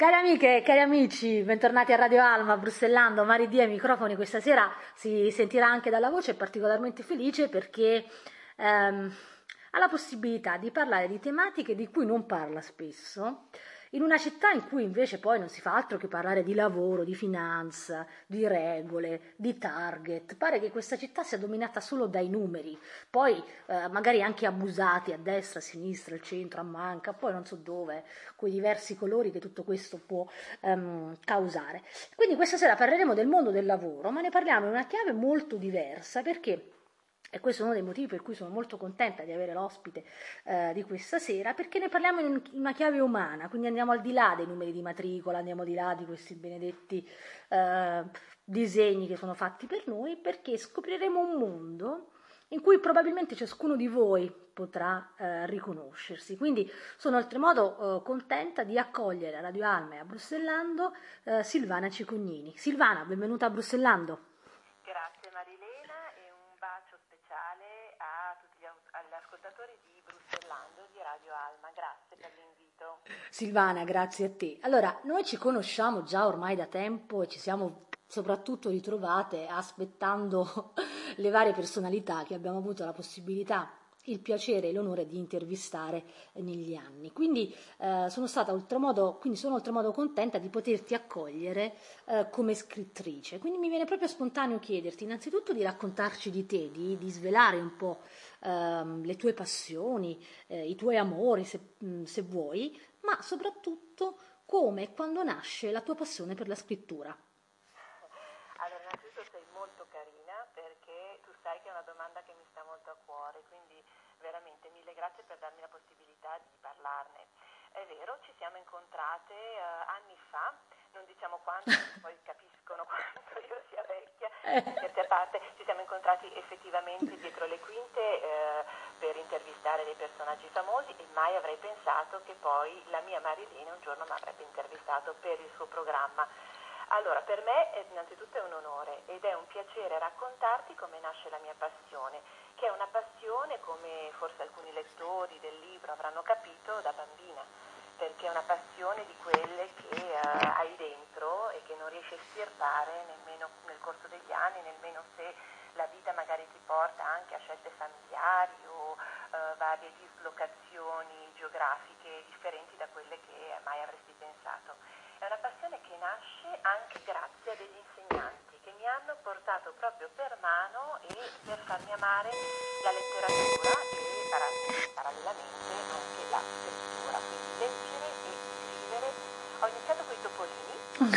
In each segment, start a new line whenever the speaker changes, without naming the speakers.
Cari amiche e cari amici, bentornati a Radio Alma, Brussellando, Mari D ai microfoni. Questa sera si sentirà anche dalla voce, particolarmente felice perché ha la possibilità di parlare di tematiche di cui non parla spesso, in una città in cui invece poi non si fa altro che parlare di lavoro, di finanza, di regole, di target. Pare che questa città sia dominata solo dai numeri, poi magari anche abusati a destra, a sinistra, al centro, a manca, poi non so dove, quei diversi colori che tutto questo può causare. Quindi questa sera parleremo del mondo del lavoro, ma ne parliamo in una chiave molto diversa perché e questo è uno dei motivi per cui sono molto contenta di avere l'ospite di questa sera, perché ne parliamo in una chiave umana, quindi andiamo al di là dei numeri di matricola, andiamo al di là di questi benedetti eh, disegni che sono fatti per noi, perché scopriremo un mondo in cui probabilmente ciascuno di voi potrà riconoscersi. Quindi sono oltremodo contenta di accogliere a Radio Alma e a Brussellando Silvana Cicognini. Silvana, benvenuta a Brussellando.
Grazie Marilena e un bacio speciale a tutti agli ascoltatori di Brussellando di Radio Alma. Grazie per l'invito.
Silvana, grazie a te. Allora, noi ci conosciamo già ormai da tempo e ci siamo soprattutto ritrovate aspettando le varie personalità che abbiamo avuto la possibilità, il piacere e l'onore di intervistare negli anni. Quindi sono oltremodo contenta di poterti accogliere come scrittrice. Quindi mi viene proprio spontaneo chiederti innanzitutto di raccontarci di te, di svelare un po' le tue passioni, i tuoi amori, se vuoi, ma soprattutto come e quando nasce la tua passione per la scrittura.
Allora, innanzitutto sei molto carina perché tu sai che è una domanda che mi sta molto a cuore, quindi veramente mille grazie per darmi la possibilità di parlarne. È vero, ci siamo incontrate anni fa, non diciamo quanto, poi capiscono quanto io sia vecchia, scherzi a parte, ci siamo incontrati effettivamente dietro le quinte per intervistare dei personaggi famosi e mai avrei pensato che poi la mia Marilena un giorno mi avrebbe intervistato per il suo programma. Allora, per me innanzitutto è un onore ed è un piacere raccontarti come nasce la mia passione, che è una passione, come forse alcuni lettori del libro avranno capito, da bambina, perché è una passione di quelle che hai dentro e che non riesci a estirpare nemmeno nel corso degli anni, nemmeno se la vita magari ti porta anche a scelte familiari o varie dislocazioni geografiche differenti da quelle che mai avresti pensato. È una passione che nasce anche grazie a degli insegnanti che mi hanno portato proprio per mano e per farmi amare la letteratura e parallelamente anche la scrittura, quindi leggere e scrivere. Ho iniziato con i topolini,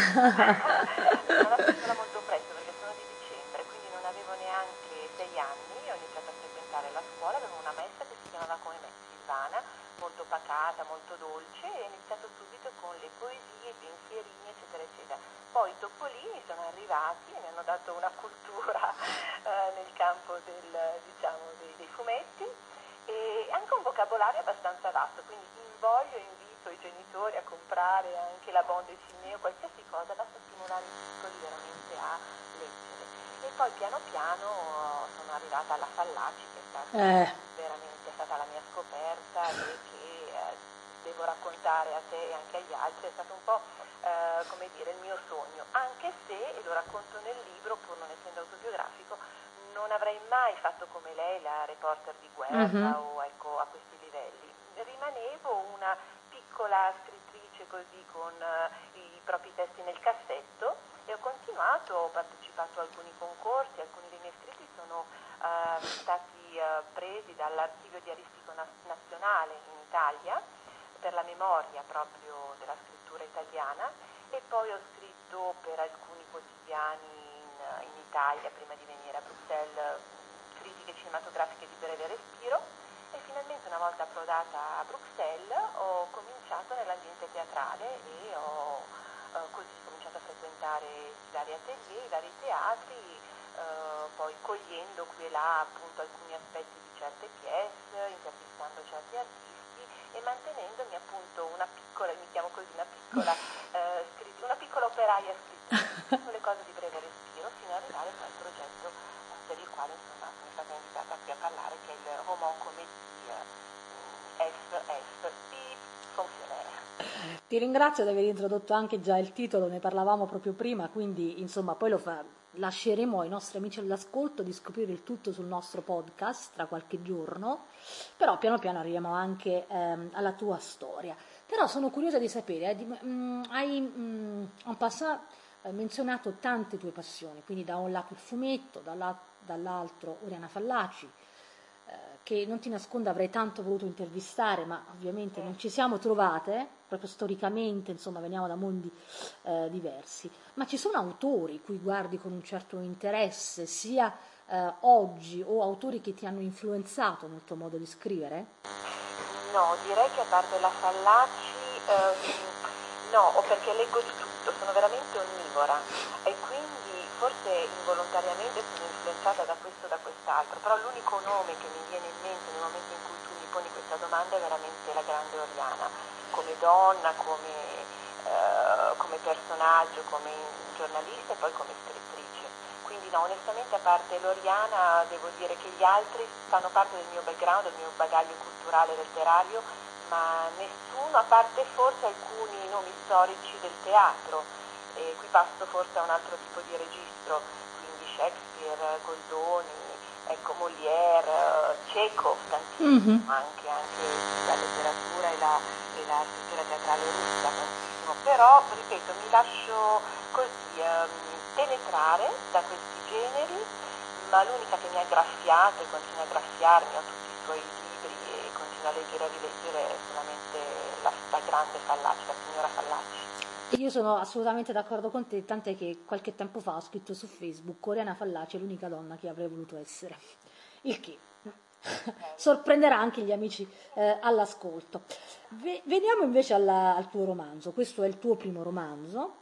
sono una persona molto presto perché sono di dicembre, quindi non avevo neanche 6 anni, ho iniziato a frequentare la scuola, avevo una maestra che si chiamava come me, Silvana, molto pacata, molto dolce, e ho iniziato subito con le poesie, i pensierini, eccetera, eccetera. Poi i topolini sono arrivati e mi hanno dato una cultura nel campo dei fumetti e anche un vocabolario abbastanza vasto, quindi invito i genitori a comprare anche la bande dessinée o qualsiasi cosa, basta stimolare i piccoli veramente a leggere. E poi piano piano sono arrivata alla Fallaci, che è stata veramente stata la mia scoperta e che devo raccontare a te e anche agli altri, è stato un po' come dire il mio sogno, anche se, e lo racconto nel libro pur non essendo autobiografico, non avrei mai fatto come lei la reporter di guerra o ecco a questi livelli. Rimanevo una piccola scrittrice così con i propri testi nel cassetto e ho continuato, ho partecipato a alcuni concorsi, alcuni dei miei scritti sono stati presi dall'Archivio Diaristico Nazionale in Italia per la memoria proprio della scrittura italiana e poi ho scritto per alcuni quotidiani in Italia prima di venire a Bruxelles, critiche cinematografiche di breve respiro e finalmente una volta approdata a Bruxelles ho cominciato nell'ambiente teatrale e ho così cominciato a frequentare i vari atelier, i vari teatri, poi cogliendo qui e là appunto alcuni aspetti di certe pièce, intervistando certi artisti e mantenendomi appunto una piccola, mi chiamo così, una piccola operaia scrittrice, con le cose di breve respiro, fino ad arrivare poi al progetto per il quale insomma sono stata invitata qui a parlare, che è il roman comédie FF di Fonctionnaire.
Ti ringrazio di aver introdotto anche già il titolo, ne parlavamo proprio prima, quindi insomma poi lasceremo ai nostri amici all'ascolto di scoprire il tutto sul nostro podcast tra qualche giorno, però piano piano arriviamo anche alla tua storia. Però sono curiosa di sapere, hai en passant menzionato tante tue passioni, quindi da un lato il fumetto, dall'altro Oriana Fallaci, che non ti nascondo avrei tanto voluto intervistare, ma ovviamente non ci siamo trovate, proprio storicamente, insomma, veniamo da mondi diversi. Ma ci sono autori cui guardi con un certo interesse, sia oggi, o autori che ti hanno influenzato nel tuo modo di scrivere?
No, direi che a parte la Fallaci, no, o perché leggo di tutto, sono veramente onnivora e quindi forse involontariamente sono influenzata da questo o da quest'altro, però l'unico nome che mi viene in mente nel momento in cui tu mi poni questa domanda è veramente la grande Oriana, come donna, come personaggio, come giornalista e poi come scrittrice. Quindi no, onestamente a parte l'Oriana devo dire che gli altri fanno parte del mio background, del mio bagaglio culturale e letterario, ma nessuno, a parte forse alcuni nomi storici del teatro, e qui passo forse a un altro tipo di registro, quindi Shakespeare, Goldoni, ecco, Molière, Chekhov, tantissimo, anche la letteratura e la scrittura teatrale russa, tantissimo, però ripeto, mi lascio così penetrare da questi generi, ma l'unica che mi ha graffiato e continua a graffiarmi, ho tutti i suoi libri e continuo a leggere e rileggere è solamente la grande Fallaci, la signora Fallaci.
Io sono assolutamente d'accordo con te, tant'è che qualche tempo fa ho scritto su Facebook: Oriana Fallaci è l'unica donna che avrei voluto essere. Il che sorprenderà anche gli amici all'ascolto. Veniamo invece al tuo romanzo. Questo è il tuo primo romanzo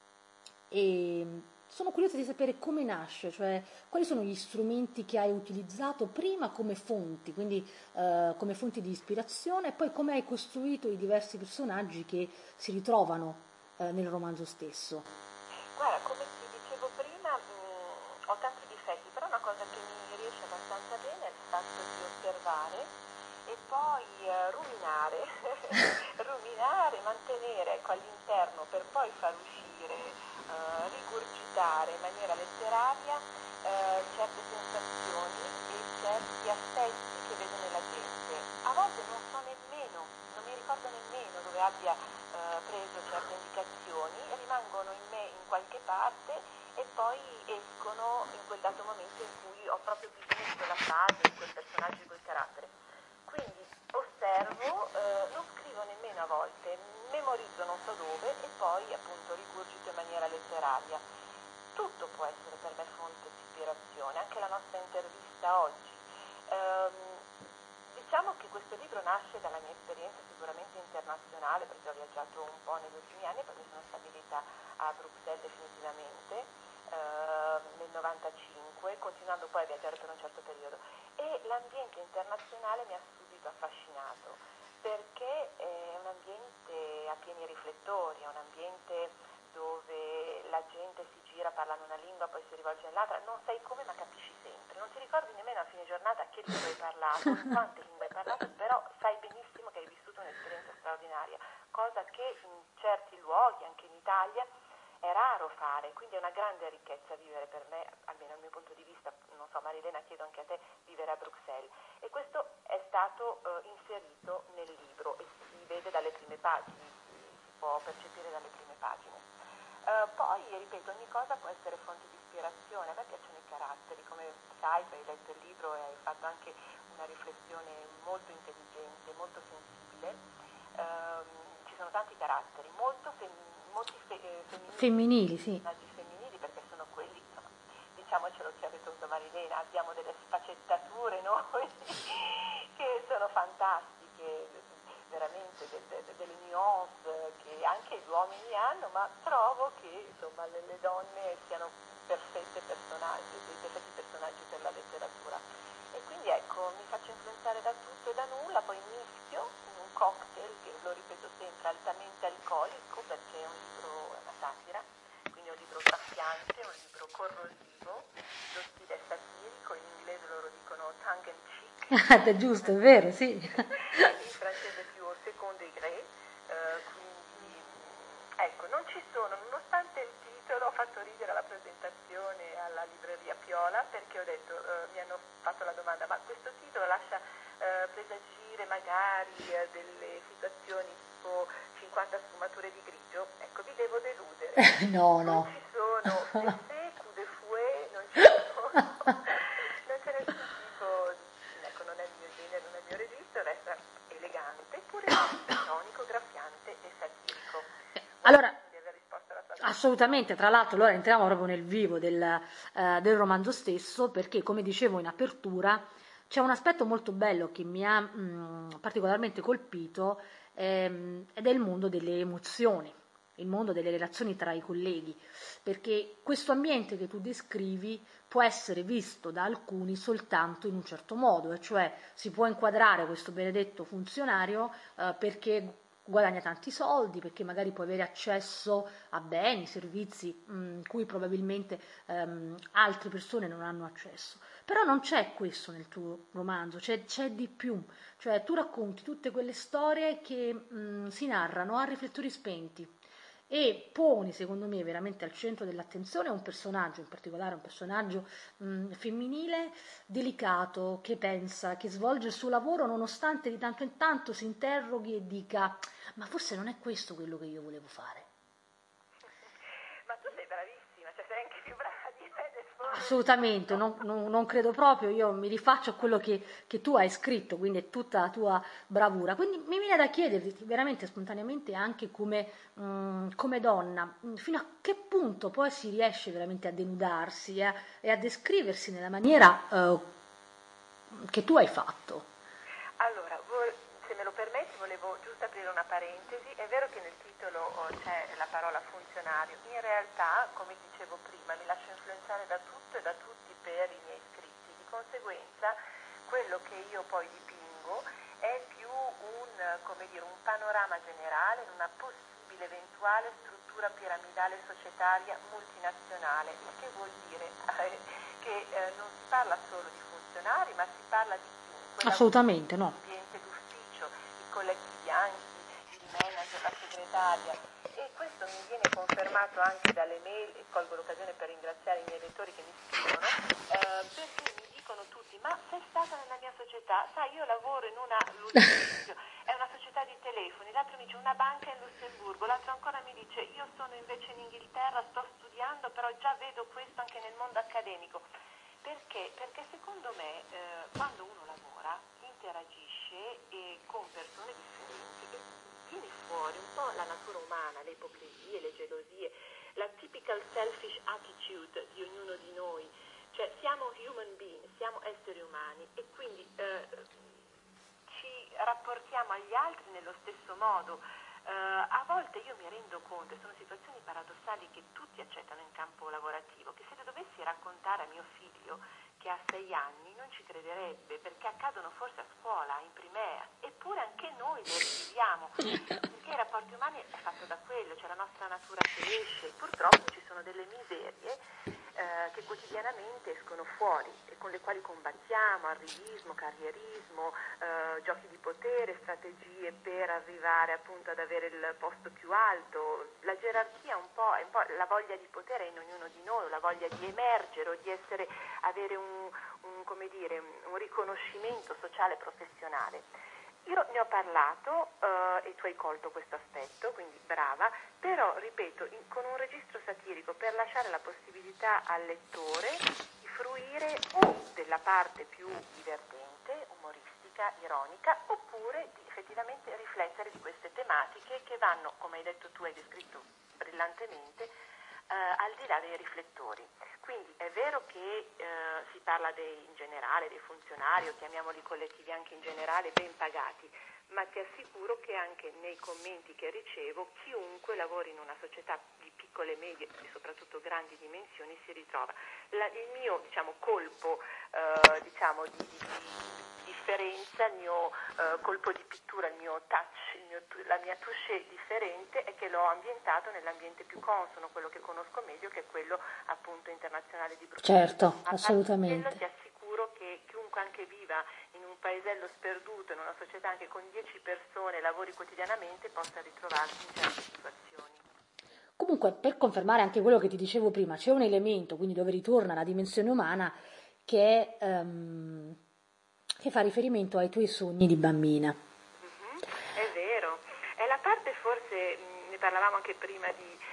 e sono curiosa di sapere come nasce, cioè quali sono gli strumenti che hai utilizzato prima come fonti, quindi come fonti di ispirazione, e poi come hai costruito i diversi personaggi che si ritrovano nel romanzo stesso.
Guarda, come ti dicevo prima, ho tanti difetti, però una cosa che mi riesce abbastanza bene è il fatto di osservare e poi ruminare, ruminare, mantenere ecco, all'interno per poi far uscire, rigurgitare in maniera letteraria certe sensazioni e certi aspetti che vedo nella gente. A volte non mi ricordo nemmeno dove abbia preso certe indicazioni, rimangono in me in qualche parte e poi escono in quel dato momento in cui ho proprio bisogno di quella frase, di quel personaggio, di quel carattere. Quindi osservo, non scrivo nemmeno a volte, memorizzo non so dove e poi appunto rigurgito in maniera letteraria. Tutto può essere per me fonte di ispirazione, anche la nostra intervista oggi. Diciamo che questo libro nasce dalla mia esperienza sicuramente internazionale, perché ho viaggiato un po' negli ultimi anni, poi mi sono stabilita a Bruxelles definitivamente nel 95, continuando poi a viaggiare per un certo periodo. E l'ambiente internazionale mi ha subito affascinato, perché è un ambiente a pieni riflettori, è un ambiente dove la gente si gira, parlano una lingua, poi si rivolge all'altra, non sai come ma capisci sempre, non ti ricordi nemmeno a fine giornata che lingua hai parlato, in quante lingue hai parlato, però sai benissimo che hai vissuto un'esperienza straordinaria, cosa che in certi luoghi, anche in Italia, è raro fare, quindi è una grande ricchezza vivere per me, almeno dal mio punto di vista, non so Marilena, chiedo anche a te, vivere a Bruxelles. E questo è stato inserito nel libro e si vede dalle prime pagine, si può percepire dalle prime pagine. Poi, ripeto, ogni cosa può essere fonte di ispirazione, a me piacciono i caratteri, come sai, tu hai letto il libro e hai fatto anche una riflessione molto intelligente, molto sensibile. Ci sono tanti caratteri, molti
Femminili, sì.
femminili perché sono quelli, insomma, diciamocelo chiaro e tondo Marilena, abbiamo delle sfaccettature noi che sono fantastiche, veramente delle nuance che anche gli uomini hanno, ma trovo che insomma le donne siano perfetti personaggi per la letteratura. E quindi ecco, mi faccio influenzare da tutto e da nulla, poi mischio in un cocktail che, lo ripeto sempre, altamente alcolico, perché è un libro, è una satira, quindi è un libro graffiante, è un libro corrosivo, lo stile è satirico, in inglese loro dicono tongue in cheek.
È giusto, è vero, sì.
In francese più au second degré, quindi ci sono, nonostante il titolo, ho fatto ridere alla presentazione alla libreria Piola, perché ho detto, mi hanno fatto la domanda, ma questo titolo lascia presagire magari delle situazioni tipo 50 sfumature di grigio? Ecco, vi devo deludere.
No,
Non
no.
ci sono fessé, coup de fouet, non ci sono, non c'è nessun tipo, ecco, non è il mio genere, non è il mio registro, resta elegante, pure ironico, graffiante e satirico.
Allora,
Di aver risposto alla tua domanda.
assolutamente, tra l'altro allora entriamo proprio nel vivo del romanzo stesso, perché come dicevo in apertura c'è un aspetto molto bello che mi ha particolarmente colpito, ed è il mondo delle emozioni, il mondo delle relazioni tra i colleghi, perché questo ambiente che tu descrivi può essere visto da alcuni soltanto in un certo modo, e cioè si può inquadrare questo benedetto funzionario perché guadagna tanti soldi, perché magari può avere accesso a beni, servizi cui probabilmente altre persone non hanno accesso. Però non c'è questo nel tuo romanzo, c'è di più, cioè tu racconti tutte quelle storie che si narrano a riflettori spenti e poni, secondo me, veramente al centro dell'attenzione un personaggio, in particolare un personaggio femminile, delicato, che pensa, che svolge il suo lavoro nonostante di tanto in tanto si interroghi e dica ma forse non è questo quello che io volevo fare.
Ma tu sei bravissima, cioè sei anche più brava di me nel porre il
Assolutamente,
titolo.
non credo proprio, io mi rifaccio a quello che tu hai scritto, quindi è tutta la tua bravura. Quindi mi viene da chiederti veramente spontaneamente anche come donna, fino a che punto poi si riesce veramente a denudarsi e a descriversi nella maniera che tu hai fatto.
Allora, se me lo permetti, volevo giusto aprire una parentesi. È vero che nel titolo c'è la parola funzionario. In realtà, come dicevo prima, mi lascio influenzare da tutto e da tutti per i miei scritti. Di conseguenza, quello che io poi dipingo è più come dire, un panorama generale di una possibile eventuale struttura piramidale societaria multinazionale, il che vuol dire che non si parla solo di funzionari, ma si parla di chiunque lavori
Assolutamente no.
nell'ambiente d'ufficio, i colletti bianchi, il manager, la segretaria, e questo mi viene confermato anche dalle mail, e colgo l'occasione per ringraziare i miei lettori che mi scrivono, perché mi dicono tutti, ma sei stata nella mia società? Sai, io lavoro in una, è una società di telefoni, l'altro mi dice una banca in Lussemburgo, l'altro ancora mi dice io sono invece in Inghilterra, sto studiando, però già vedo questo anche nel mondo accademico. Perché? Perché secondo me quando uno lavora interagisce con persone differenti e viene fuori un po' la natura umana, le ipocresie, le gelosie, la typical selfish attitude di ognuno di noi, cioè siamo human being, siamo esseri umani e quindi ci rapportiamo agli altri nello stesso modo. A volte io mi rendo conto, e sono situazioni paradossali che tutti accettano in campo lavorativo, che se le dovessi raccontare a mio figlio che ha 6 anni non ci crederebbe, perché accadono forse a scuola, in primea, eppure anche noi le riviviamo, perché i rapporti umani è fatto da quello, cioè la nostra natura cresce, purtroppo ci sono delle miserie che quotidianamente escono fuori e con le quali combattiamo, arrivismo, carrierismo, giochi di potere, strategie per arrivare appunto ad avere il posto più alto, la gerarchia è un po' la voglia di potere in ognuno di noi, la voglia di emergere o di avere come dire, un riconoscimento sociale e professionale. Io ne ho parlato e tu hai colto questo aspetto, quindi brava, però ripeto, con un registro satirico per lasciare la possibilità al lettore di fruire o della parte più divertente, umoristica, ironica, oppure di effettivamente riflettere di queste tematiche che vanno, come hai detto tu, hai descritto brillantemente, al di là dei riflettori. Quindi è vero che si parla in generale dei funzionari, o chiamiamoli collettivi anche in generale, ben pagati, ma ti assicuro che anche nei commenti che ricevo, chiunque lavori in una società di piccole, medie e soprattutto grandi dimensioni si ritrova. Il mio colpo di differenza, il mio colpo di pittura, il mio touch, la mia touche differente è che l'ho ambientato nell'ambiente più consono, quello che conosco meglio, che è quello appunto internazionale di Bruxelles.
Certo,
Ma
assolutamente.
ti assicuro che chiunque anche viva in un paesello sperduto, in una società anche con 10 persone, lavori quotidianamente, possa ritrovarsi in certe situazioni.
Comunque, per confermare anche quello che ti dicevo prima, c'è un elemento, quindi dove ritorna la dimensione umana, che fa riferimento ai tuoi sogni di bambina.
Mhm, è vero, è la parte forse, ne parlavamo anche prima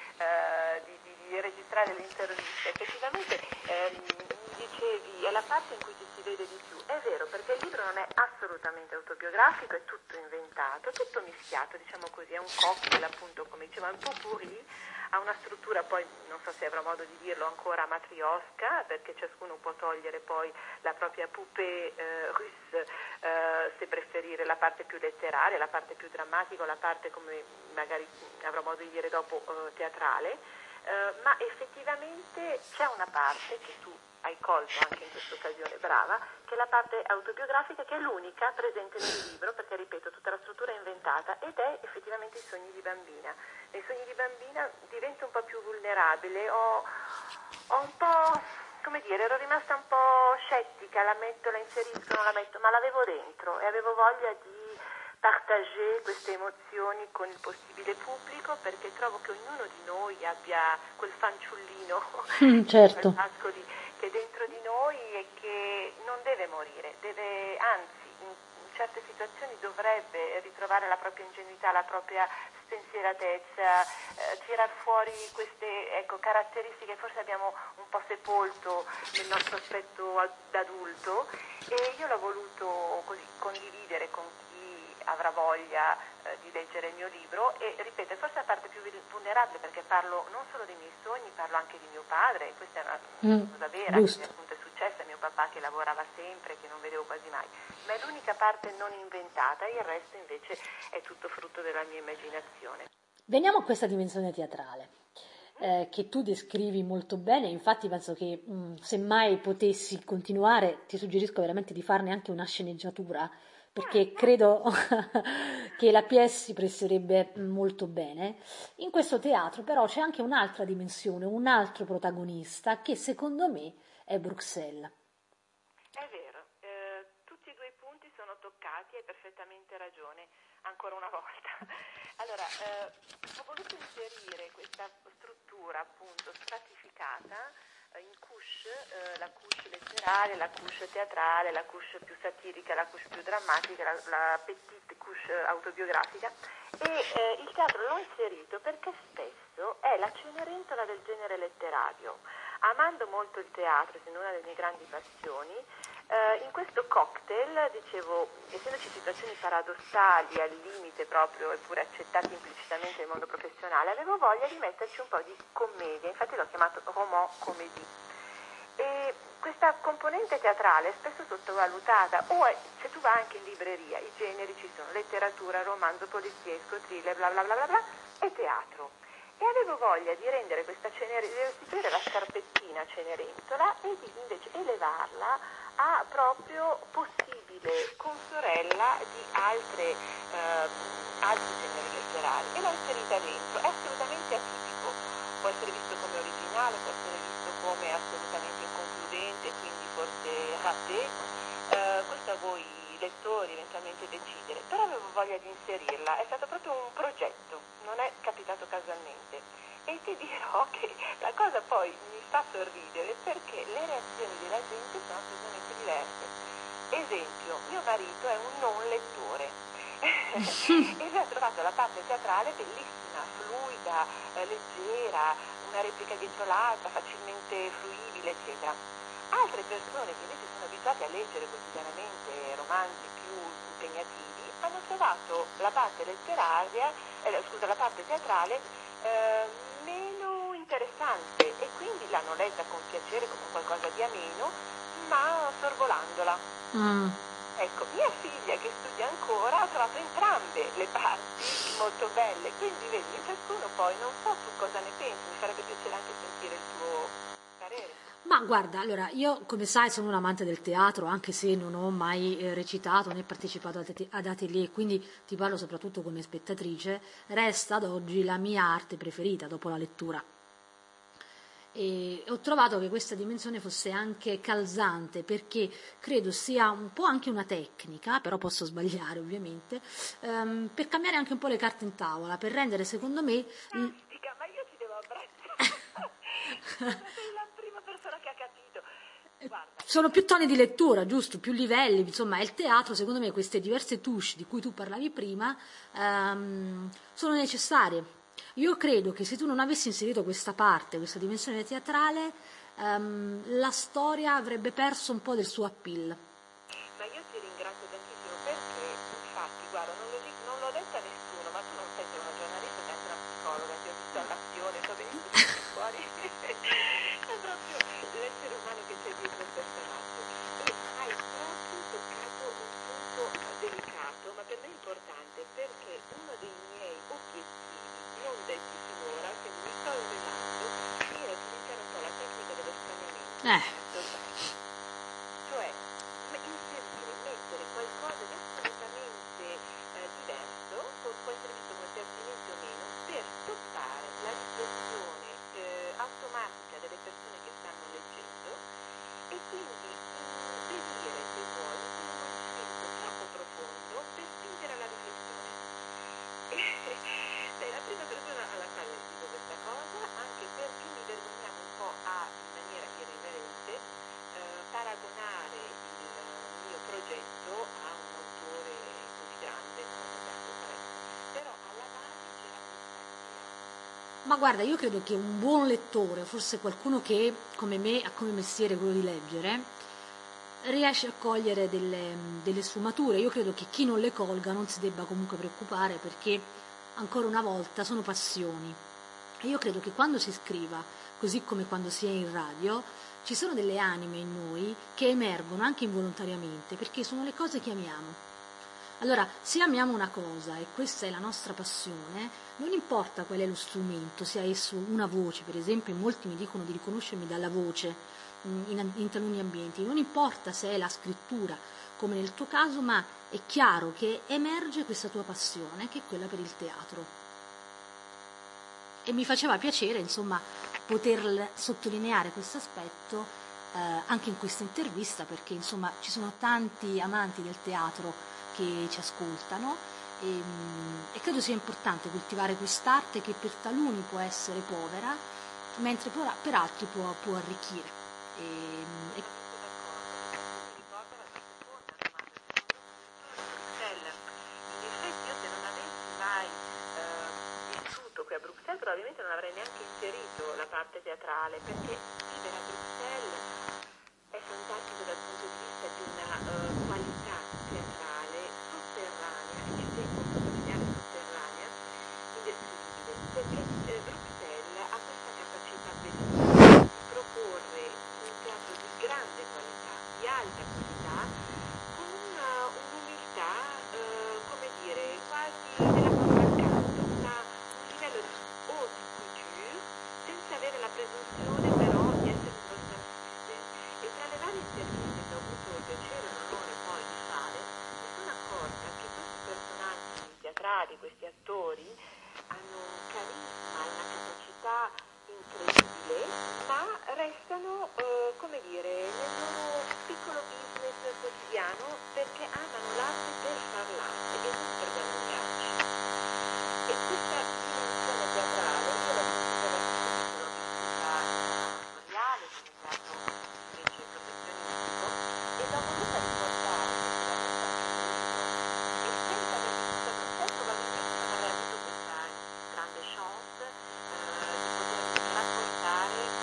di registrare l'intervista, effettivamente mi dicevi, è la parte in cui ci si vede di più, è vero, perché il libro non è assolutamente autobiografico, è tutto inventato, tutto mischiato, diciamo così, è un cocktail appunto, come diceva, un pot-pourri, ha una struttura poi, non so se avrò modo di dirlo ancora, matriosca, perché ciascuno può togliere poi la propria poupée russe, se preferire la parte più letteraria, la parte più drammatica, la parte, come magari avrò modo di dire dopo, teatrale, ma effettivamente c'è una parte che tu hai colto anche in questa occasione, brava, che è la parte autobiografica, che è l'unica presente nel libro, perché ripeto, tutta la struttura è inventata, ed è effettivamente i sogni di bambina. Nei sogni di bambina divento un po' più vulnerabile, ho un po', come dire, ero rimasta un po' scettica, la metto, la inserisco, non la metto, ma l'avevo dentro e avevo voglia di partager queste emozioni con il possibile pubblico, perché trovo che ognuno di noi abbia quel fanciullino, quel
Certo.
pascolo che è dentro di noi e che non deve morire, deve, anzi, in certe situazioni dovrebbe ritrovare la propria ingenuità, la propria spensieratezza, tirar fuori queste, ecco, caratteristiche che forse abbiamo un po' sepolto nel nostro aspetto d'adulto, e io l'ho voluto così condividere con chi avrà voglia di leggere il mio libro, e ripeto, è forse la parte più vulnerabile, perché parlo non solo dei miei sogni, parlo anche di mio padre, questa è una cosa vera che
Giusto.
appunto è successa a mio papà, che lavorava sempre, che non vedevo quasi mai, ma è l'unica parte non inventata, il resto invece è tutto frutto della mia immaginazione.
Veniamo a questa dimensione teatrale, che tu descrivi molto bene, infatti penso che se mai potessi continuare, ti suggerisco veramente di farne anche una sceneggiatura, perché credo che la pièce si presterebbe molto bene. In questo teatro però c'è anche un'altra dimensione, un altro protagonista che secondo me è Bruxelles.
È vero, tutti e due i punti sono toccati, hai perfettamente ragione, ancora una volta. Allora, ho voluto inserire questa struttura appunto stratificata in couche, la couche letteraria, la couche teatrale, la couche più satirica, la couche più drammatica, la petite couche autobiografica, e il teatro l'ho inserito perché spesso è la cenerentola del genere letterario. Amando molto il teatro, essendo una delle mie grandi passioni, in questo cocktail, dicevo, essendoci situazioni paradossali, al limite proprio, eppure accettate implicitamente nel mondo professionale, avevo voglia di metterci un po' di commedia, infatti l'ho chiamato roman comédie. E questa componente teatrale è spesso sottovalutata, se tu vai anche in libreria, i generi ci sono: letteratura, romanzo poliziesco, thriller, bla bla bla bla bla, e teatro. E avevo voglia di rendere questa di restituire la scarpettina Cenerentola e di invece elevarla a proprio possibile consorella di altri generi letterari, e l'ho inserita dentro. È assolutamente atipico, può essere visto come originale, può essere visto come assolutamente inconcludente, quindi forse raté, questo a voi lettori eventualmente decidere, però avevo voglia di inserirla, è stato proprio un progetto, non è capitato casualmente, e ti dirò che la cosa poi mi fa sorridere perché le reazioni della gente sono assolutamente diverse. Esempio, mio marito è un non lettore e lui ha trovato la parte teatrale bellissima, fluida, leggera, una replica dietro l'altra, facilmente fruibile, eccetera. Altre persone che invece sono abituate a leggere quotidianamente romanzi più impegnativi hanno trovato la parte letteraria, la parte teatrale meno interessante, e quindi l'hanno letta con piacere come qualcosa di ameno, ma sorvolandola.
Mm.
Ecco, mia figlia che studia ancora ha trovato entrambe le parti molto belle, quindi vedi, ciascuno poi, non so tu cosa ne pensi, mi farebbe piacere anche sentire il tuo parere.
Ma guarda, allora, io come sai sono un amante del teatro, anche se non ho mai recitato né partecipato ad atelier, quindi ti parlo soprattutto come spettatrice, resta ad oggi la mia arte preferita dopo la lettura. E ho trovato che questa dimensione fosse anche calzante, perché credo sia un po' anche una tecnica, però posso sbagliare ovviamente, per cambiare anche un po' le carte in tavola, per rendere secondo me
Fantastica, ma io ti devo Sei la prima persona che ha capito. Guarda,
Sono più toni di lettura, giusto? Più livelli, insomma, il teatro, secondo me, queste diverse touche di cui tu parlavi prima, sono necessarie. Io credo che se tu non avessi inserito questa parte, questa dimensione teatrale, la storia avrebbe perso un po' del suo appeal.
ma io ti ringrazio tantissimo perché, infatti, guarda, non l'ho detto a nessuno, ma tu non sei solo una giornalista, sei anche una psicologa, ti ho visto all'azione, so benissimo che sei fuori. È proprio l'essere umano che c'è dietro il personaggio. E hai proprio toccato un punto delicato, ma per me importante, perché uno dei miei obiettivi, non detti finora, che mi sto allenando, è utilizzare un po' la tecnica dello straniamento. Cioè, mettere qualcosa di assolutamente diverso, può essere visto come pertinente o meno, per stoppare la riflessione automatica delle persone che stanno leggendo e quindi impedire, se vuoi, un coinvolgimento troppo profondo per spingere alla riflessione. Sei la prima persona alla quale dico questa cosa, anche perché mi vergogniamo un po' in maniera irriverente, paragonare il mio progetto a un autore così grande, però alla base c'era questa idea.
Ma guarda, io credo che un buon lettore, forse qualcuno che come me ha come mestiere quello di leggere, riesce a cogliere delle sfumature. Io credo che chi non le colga non si debba comunque preoccupare, perché ancora una volta sono passioni. E io credo che quando si scriva, così come quando si è in radio, ci sono delle anime in noi che emergono anche involontariamente, perché sono le cose che amiamo. Allora, se amiamo una cosa e questa è la nostra passione, non importa qual è lo strumento, sia esso una voce, per esempio, molti mi dicono di riconoscermi dalla voce in taluni ambienti, non importa se è la scrittura, come nel tuo caso, ma è chiaro che emerge questa tua passione, che è quella per il teatro. E mi faceva piacere, insomma, poter sottolineare questo aspetto anche in questa intervista, perché insomma ci sono tanti amanti del teatro che ci ascoltano e credo sia importante coltivare quest'arte che per taluni può essere povera, mentre per altri può arricchire. E
qui a Bruxelles probabilmente non avrei neanche inserito la parte teatrale, perché vivere a Bruxelles è fantastico dal punto di vista di una qualità teatrale sotterranea, e ci tengo a sottolineare sotterranea, indescrivibile, perché Bruxelles ha questa capacità bellissima di proporre un teatro di grande qualità, di alta qualità, con un'umiltà, come dire, quasi della cosa accanto, un livello di haute couture, senza avere la presunzione però di essere un posto artiste. E tra le varie interviste che ho avuto il piacere e l'onore poi di fare, mi sono accorta che questi personaggi teatrali, questi attori, hanno un carisma e una capacità incredibile, ma restano, come dire, nel loro piccolo business quotidiano, perché amano l'arte per far l'arte e non per guadagnarci. E questa dimensione teatrale io l'ho vissuta da piccolo, l'ho vissuta amatoriale, come stato invece professionistico, e l'ho voluta riportare e senza aver vissuto con sé probabilmente non avrei avuto questa grande chance di poter raccontare con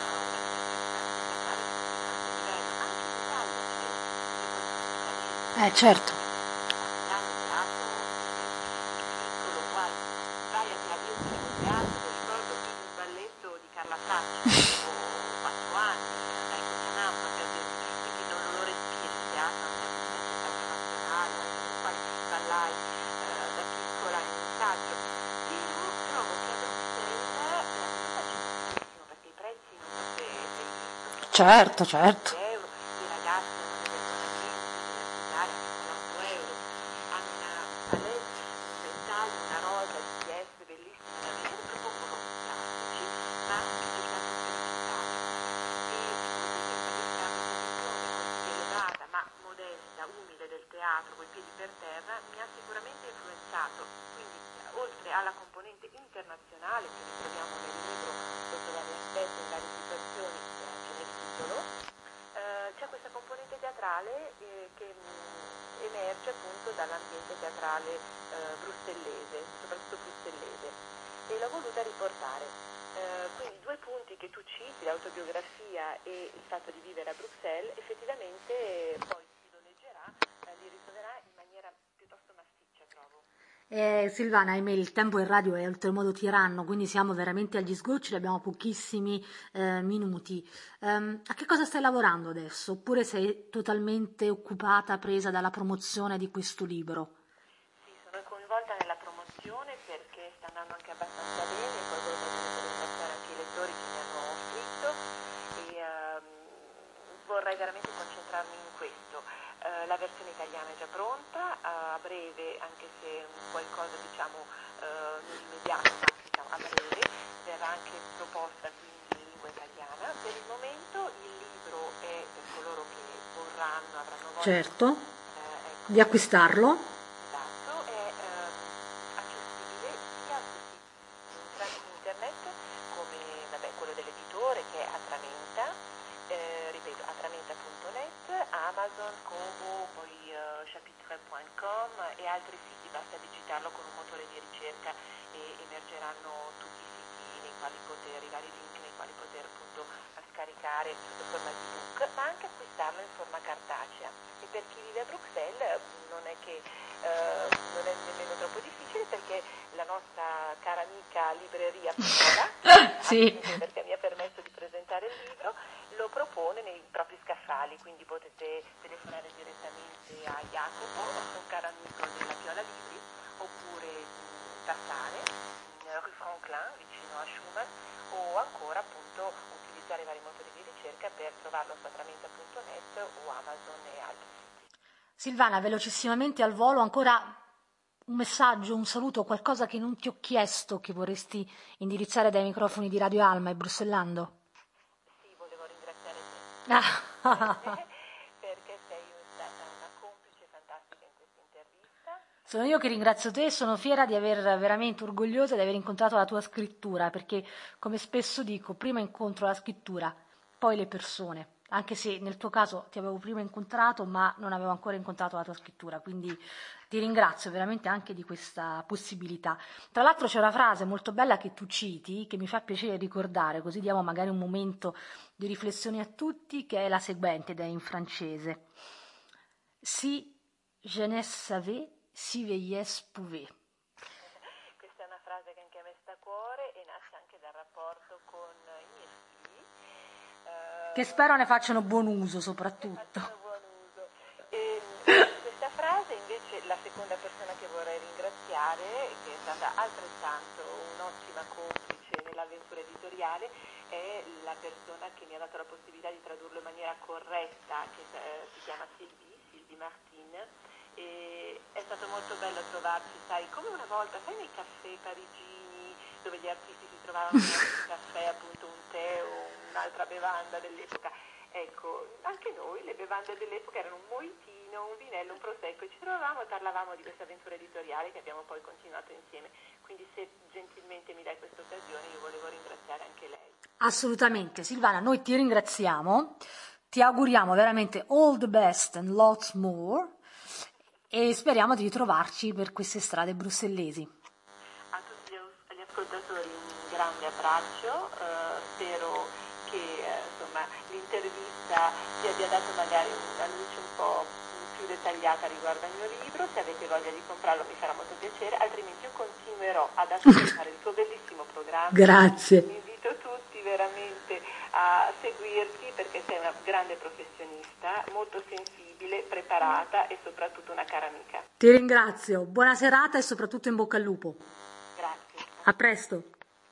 una teatrale di grande livello. Anche in Italia c'è
certo.
piccolo qua, vai a teatro, ricordo che un balletto di Carla Fracci, avevo 4 anni, andai con mia mamma per dire, quindi non lo respiri il teatro, è un teatro nazionale, nel quale ballai da piccola in un saggio. Però trovo che a Bruxelles la vita c'è tantissimo, perché i prezzi non so se hai visto,
Certo, certo.
euro, i ragazzi hanno degli abbonamenti universitari a 8 euro, hanno una palestra strumentale, una rosa di PS bellissima da vedere, proprio poco classici, ma anche totalmente digitali. E questa visione così elevata, ma modesta, umile del teatro, coi piedi per terra, mi ha sicuramente influenzato. Quindi, oltre alla componente internazionale che ritroviamo nel libro emerge appunto dall'ambiente teatrale brussellese, soprattutto brussellese, e l'ho voluta riportare. Quindi due punti che tu citi, l'autobiografia e il fatto di vivere a Bruxelles, effettivamente poi chi lo leggerà li ritroverà in maniera piuttosto massiccia, trovo.
Silvana, ahimè, il tempo in radio è oltremodo tiranno, quindi siamo veramente agli sgoccioli, abbiamo pochissimi minuti. A che cosa stai lavorando adesso? Oppure sei totalmente occupata, presa dalla promozione di questo libro?
Sì, sono coinvolta nella promozione perché sta andando anche abbastanza bene, poi volevo ringraziare anche i lettori che mi hanno scritto e vorrei veramente concentrarmi in questo. La versione italiana è già pronta, a breve, anche se qualcosa diciamo non immediato, ma diciamo, a breve, verrà anche proposta quindi in lingua italiana. Per il momento il libro è per coloro che vorranno, avranno voglia
Certo,
ecco,
di acquistarlo.
esatto, è accessibile sia su siti internet come vabbè, quello dell'editore che è Atramenta, ripeto, atramenta.net, Amazon, Kobo, poi chapitre.com e altri siti, basta digitarlo con un motore di ricerca e emergeranno tutti i siti nei quali poter, i vari link nei quali poter appunto scaricare sotto forma di book, ma anche acquistarlo in forma cartacea. E per chi vive a Bruxelles non è che non è nemmeno troppo difficile perché la nostra cara amica libreria Piccola,
Sì.
perché mi ha permesso di presentare il libro, lo propone nei propri scaffali, quindi potete telefonare direttamente a Jacopo, un caro amico della Piola Libri, oppure passare Rue Franklin, vicino a Schumann, o ancora appunto utilizzare i vari motori di ricerca per trovarlo su atramenta.net o Amazon e altri siti.
Silvana, velocissimamente al volo, ancora un messaggio, un saluto, qualcosa che non ti ho chiesto che vorresti indirizzare dai microfoni di Radio Alma e Brussellando?
Sì, volevo ringraziare
Ah,
te perché sei stata una complice fantastica in questa intervista.
sono io che ringrazio te e sono fiera di aver veramente orgogliosa di aver incontrato la tua scrittura, perché come spesso dico, prima incontro la scrittura, poi le persone. Anche se nel tuo caso ti avevo prima incontrato, ma non avevo ancora incontrato la tua scrittura, quindi ti ringrazio veramente anche di questa possibilità. Tra l'altro c'è una frase molto bella che tu citi, che mi fa piacere ricordare, così diamo magari un momento di riflessione a tutti, che è la seguente, ed è in francese. Si je ne savais, si vieillesse pouvait.
Questa è una frase che anche a me sta a cuore e nasce anche dal rapporto con i miei figli.
Che spero ne facciano buon uso
Ne
soprattutto.
facciano buon uso. E questa frase invece la seconda persona che vorrei ringraziare, che è stata altrettanto un'ottima complice nell'avventura editoriale, è la persona che mi ha dato la possibilità di tradurlo in maniera corretta, che si chiama Sylvie Martin. E è stato molto bello trovarci, sai, come una volta, sai, nei caffè parigini dove gli artisti si trovavano un caffè, appunto un tè o un'altra bevanda dell'epoca. Ecco, anche noi le bevande dell'epoca erano un moitino, un vinello, un prosecco e ci trovavamo e parlavamo di questa avventura editoriale che abbiamo poi continuato insieme. Quindi se gentilmente mi dai questa occasione io volevo ringraziare anche lei.
Assolutamente, Silvana, noi ti ringraziamo, ti auguriamo veramente all the best and lots more e speriamo di ritrovarci per queste strade brussellesi.
A tutti gli ascoltatori un grande abbraccio, spero che insomma, l'intervista vi abbia dato magari una luce un po' più dettagliata riguardo al mio libro, se avete voglia di comprarlo mi farà molto piacere, altrimenti io continuerò ad ascoltare il tuo bellissimo programma.
Grazie.
Invito tutti veramente a seguirti perché sei una grande professionista, molto sensibile, preparata e soprattutto una cara amica.
Ti ringrazio, buona serata e soprattutto in bocca al lupo.
Grazie.
A presto.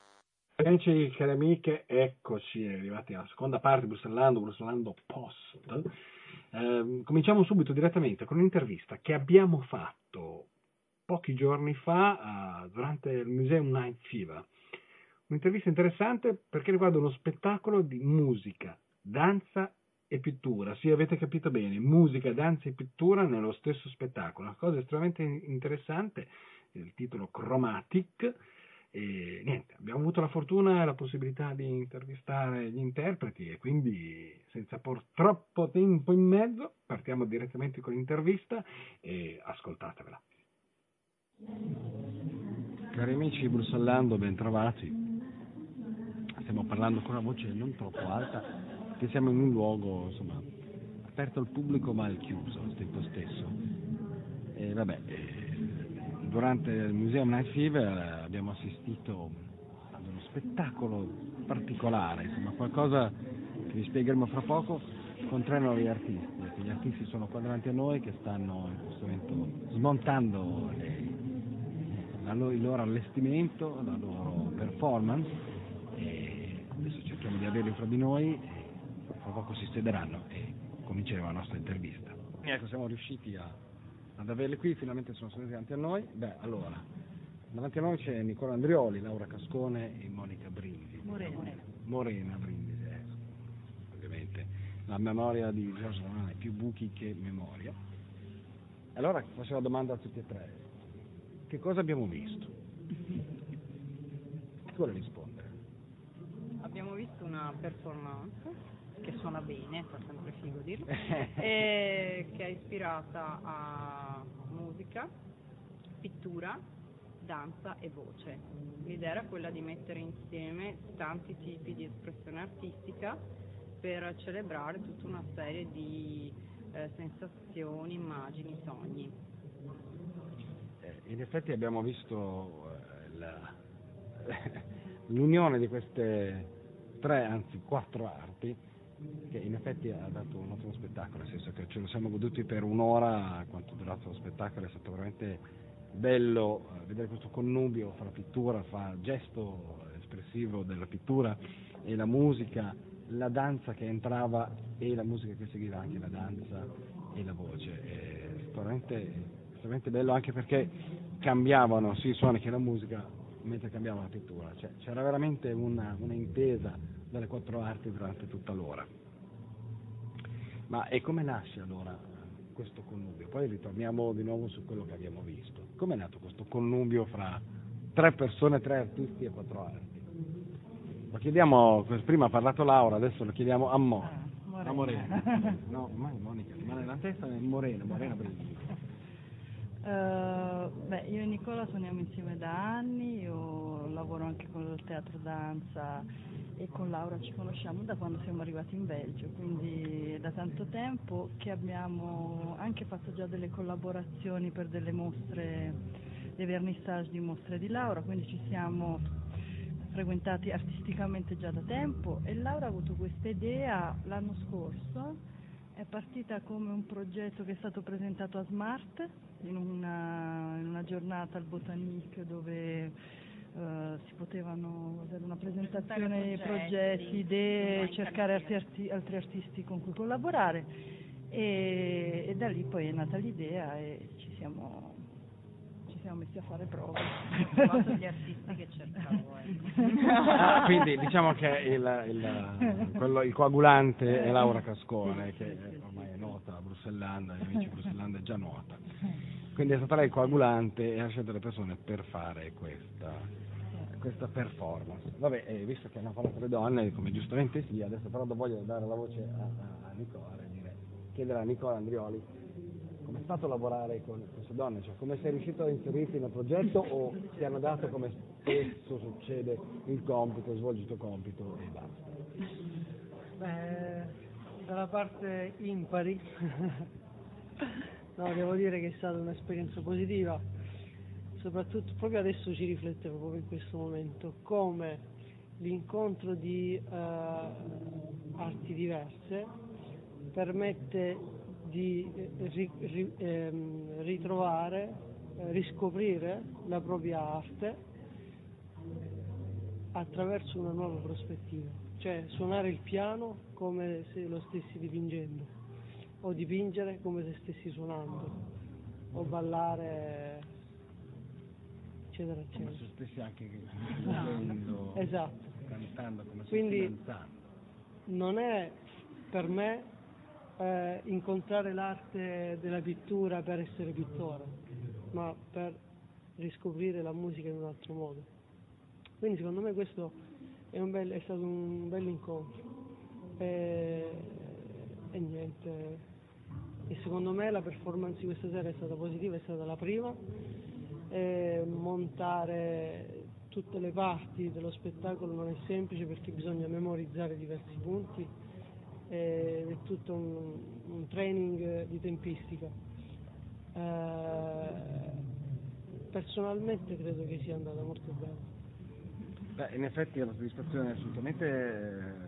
Amici, cari amiche, eccoci arrivati alla seconda parte di Brussellando Post. Cominciamo subito direttamente con un'intervista che abbiamo fatto pochi giorni fa durante il Museum Night Fever. Un'intervista interessante perché riguarda uno spettacolo di musica, danza e pittura. Sì, avete capito bene, musica, danza e pittura nello stesso spettacolo. Una cosa estremamente interessante, il titolo Chromatic, E niente, abbiamo avuto la fortuna e la possibilità di intervistare gli interpreti e quindi senza por troppo tempo in mezzo partiamo direttamente con l'intervista e ascoltatevela. Cari amici di Bruxellando, ben trovati. Stiamo parlando con una voce non troppo alta, che siamo in un luogo insomma aperto al pubblico ma al chiuso al tempo stesso. E durante il Museum Night Fever abbiamo assistito ad uno spettacolo particolare, insomma qualcosa che vi spiegheremo fra poco, con 3 nuovi artisti. Gli artisti sono qua davanti a noi che stanno in questo momento smontando il loro allestimento, la loro performance, e adesso cerchiamo di averli fra di noi e fra poco si siederanno e cominceremo la nostra intervista. Ecco, siamo riusciti ad averli qui, finalmente sono seduti davanti a noi. Allora, davanti a noi c'è Nicola Andrioli, Laura Cascone e Monica Brindisi. Morena Brindisi, ovviamente. La memoria di Giorgio non è più buchi che memoria. Allora faccio la domanda a tutti e 3. Che cosa abbiamo visto? Chi vuole rispondere?
Abbiamo visto una performance che suona bene, fa sempre figo dirlo, che è ispirata a musica, pittura, danza e voce. L'idea era quella di mettere insieme tanti tipi di espressione artistica per celebrare tutta una serie di sensazioni, immagini, sogni.
In effetti abbiamo visto l'unione di queste 3, anzi 4 arti, che in effetti ha dato un ottimo spettacolo, nel senso che ce lo siamo goduti per un'ora, quanto è durato lo spettacolo. È stato veramente bello vedere questo connubio fra pittura, fra gesto espressivo della pittura e la musica, la danza che entrava e la musica che seguiva anche la danza e la voce. È stato veramente bello, anche perché cambiavano sia i suoni che la musica mentre cambiava la pittura, cioè c'era veramente una intesa delle 4 arti durante tutta l'ora. Ma e come nasce allora questo connubio? Poi ritorniamo di nuovo su quello che abbiamo visto. Come è nato questo connubio fra 3 persone, 3 artisti e 4 arti? Lo chiediamo, prima ha parlato Laura, adesso lo chiediamo a Morena. No, ormai Monica, ma nella testa è Morena Brindisi.
Io e Nicola suoniamo insieme da anni, io lavoro anche con il teatro danza e con Laura ci conosciamo da quando siamo arrivati in Belgio, quindi è da tanto tempo che abbiamo anche fatto già delle collaborazioni per delle mostre, dei vernissage di mostre di Laura, quindi ci siamo frequentati artisticamente già da tempo e Laura ha avuto questa idea l'anno scorso, è partita come un progetto che è stato presentato a Smart in una giornata al Botanique dove si potevano avere una presentazione di progetti, idee, cercare altri artisti con cui collaborare e da lì poi è nata l'idea e ci siamo messi a fare prove.
Ho trovato gli artisti che cercavo.
Quindi diciamo che il coagulante è Laura Cascone, che ormai è nota a Bruxellanda, agli amici Bruxellanda è già nota. Quindi è stata lei il coagulante e ha scelto le persone per fare questa performance. Vabbè, visto che hanno parlato le donne, come giustamente sia, adesso però voglio dare la voce a Nicola e chiedere a Nicola Andrioli come è stato lavorare con queste donne, cioè come sei riuscito a inserirti nel progetto o ti hanno dato, come spesso succede, il compito, svolgi il tuo compito e basta?
Dalla parte impari, no, devo dire che è stata un'esperienza positiva, soprattutto proprio adesso ci riflettevo proprio in questo momento, come l'incontro di arti diverse permette di ritrovare, riscoprire la propria arte attraverso una nuova prospettiva, cioè suonare il piano come se lo stessi dipingendo, o dipingere come se stessi suonando, o ballare, eccetera, eccetera.
Come se stessi anche dipingendo,
esatto,
cantando come se
quindi
stessi danzando.
Non è per me incontrare l'arte della pittura per essere pittore, ma per riscoprire la musica in un altro modo. Quindi secondo me questo è stato un bel incontro. E niente, e secondo me la performance di questa sera è stata positiva, è stata la prima. Montare tutte le parti dello spettacolo non è semplice perché bisogna memorizzare diversi punti ed è tutto un training di tempistica. Personalmente credo che sia andata molto bene.
Beh, in effetti è una soddisfazione assolutamente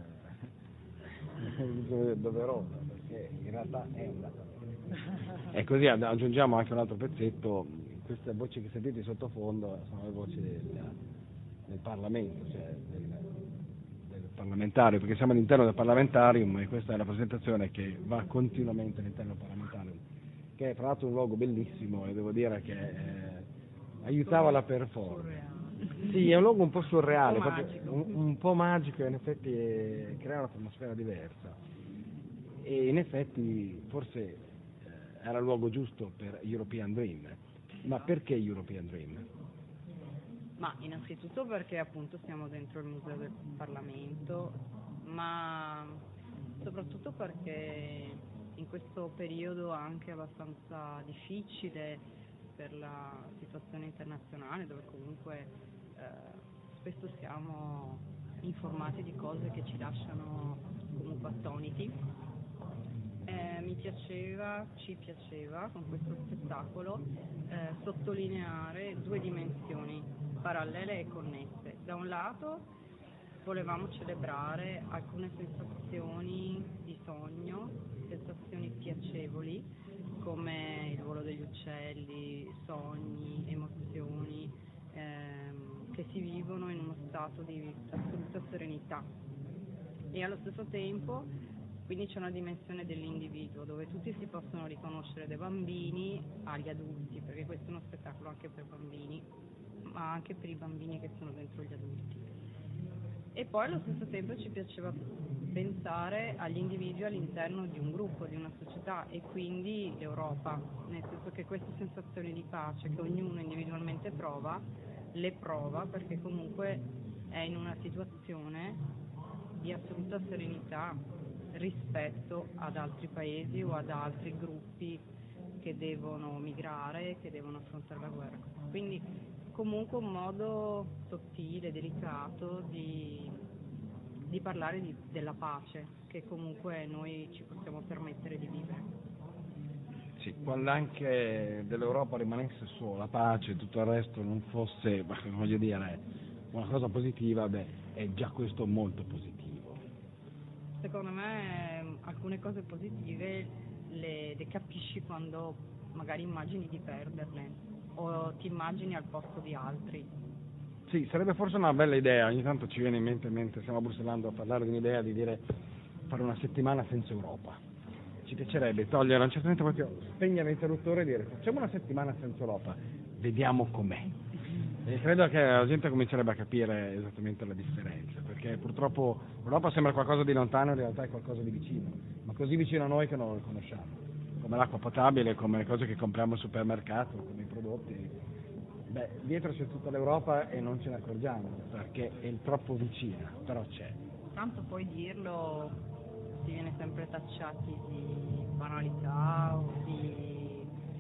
doverosa, perché in realtà è andata bene. E così aggiungiamo anche un altro pezzetto: queste voci che sentite in sottofondo sono le voci del Parlamento, cioè del parlamentare, perché siamo all'interno del Parlamentarium e questa è la presentazione che va continuamente all'interno del Parlamentarium, che è fra l'altro un luogo bellissimo e devo dire che aiutava la performance. Sì, è un luogo un po' surreale, un po' magico e in effetti crea un'atmosfera diversa. E in effetti forse era il luogo giusto per European Dream. Ma perché European Dream?
Ma innanzitutto perché appunto siamo dentro il Museo del Parlamento, ma soprattutto perché in questo periodo anche abbastanza difficile per la situazione internazionale, dove comunque spesso siamo informati di cose che ci lasciano comunque attoniti, ci piaceva con questo spettacolo sottolineare due dimensioni parallele e connesse. Da un lato volevamo celebrare alcune sensazioni di sogno, sensazioni piacevoli come il volo degli uccelli, sogni, emozioni che si vivono in uno stato di assoluta serenità, e allo stesso tempo quindi c'è una dimensione dell'individuo dove tutti si possono riconoscere, dai bambini agli adulti, perché questo è uno spettacolo anche per bambini, ma anche per i bambini che sono dentro gli adulti. E poi allo stesso tempo ci piaceva pensare agli individui all'interno di un gruppo, di una società, e quindi l'Europa, nel senso che queste sensazioni di pace che ognuno individualmente prova, le prova perché comunque è in una situazione di assoluta serenità rispetto ad altri paesi o ad altri gruppi che devono migrare, che devono affrontare la guerra. Quindi comunque un modo sottile, delicato di parlare della pace, che comunque noi ci possiamo permettere di vivere.
Sì, quando anche dell'Europa rimanesse solo la pace e tutto il resto non fosse, voglio dire, una cosa positiva, è già questo molto positivo.
Secondo me alcune cose positive le capisci quando magari immagini di perderle o ti immagini al posto di altri.
Sì, sarebbe forse una bella idea, ogni tanto ci viene in mente mentre stiamo a Bruxellando a parlare di un'idea di dire fare una settimana senza Europa. Ci piacerebbe togliere a un certo momento proprio, spegnere l'interruttore e dire facciamo una settimana senza Europa, vediamo com'è. E credo che la gente comincerebbe a capire esattamente la differenza, perché purtroppo l'Europa sembra qualcosa di lontano, in realtà è qualcosa di vicino, ma così vicino a noi che non lo riconosciamo, come l'acqua potabile, come le cose che compriamo al supermercato, come i prodotti. Dietro c'è tutta l'Europa e non ce ne accorgiamo, perché è troppo vicina, però c'è.
Tanto poi dirlo si viene sempre tacciati di banalità o di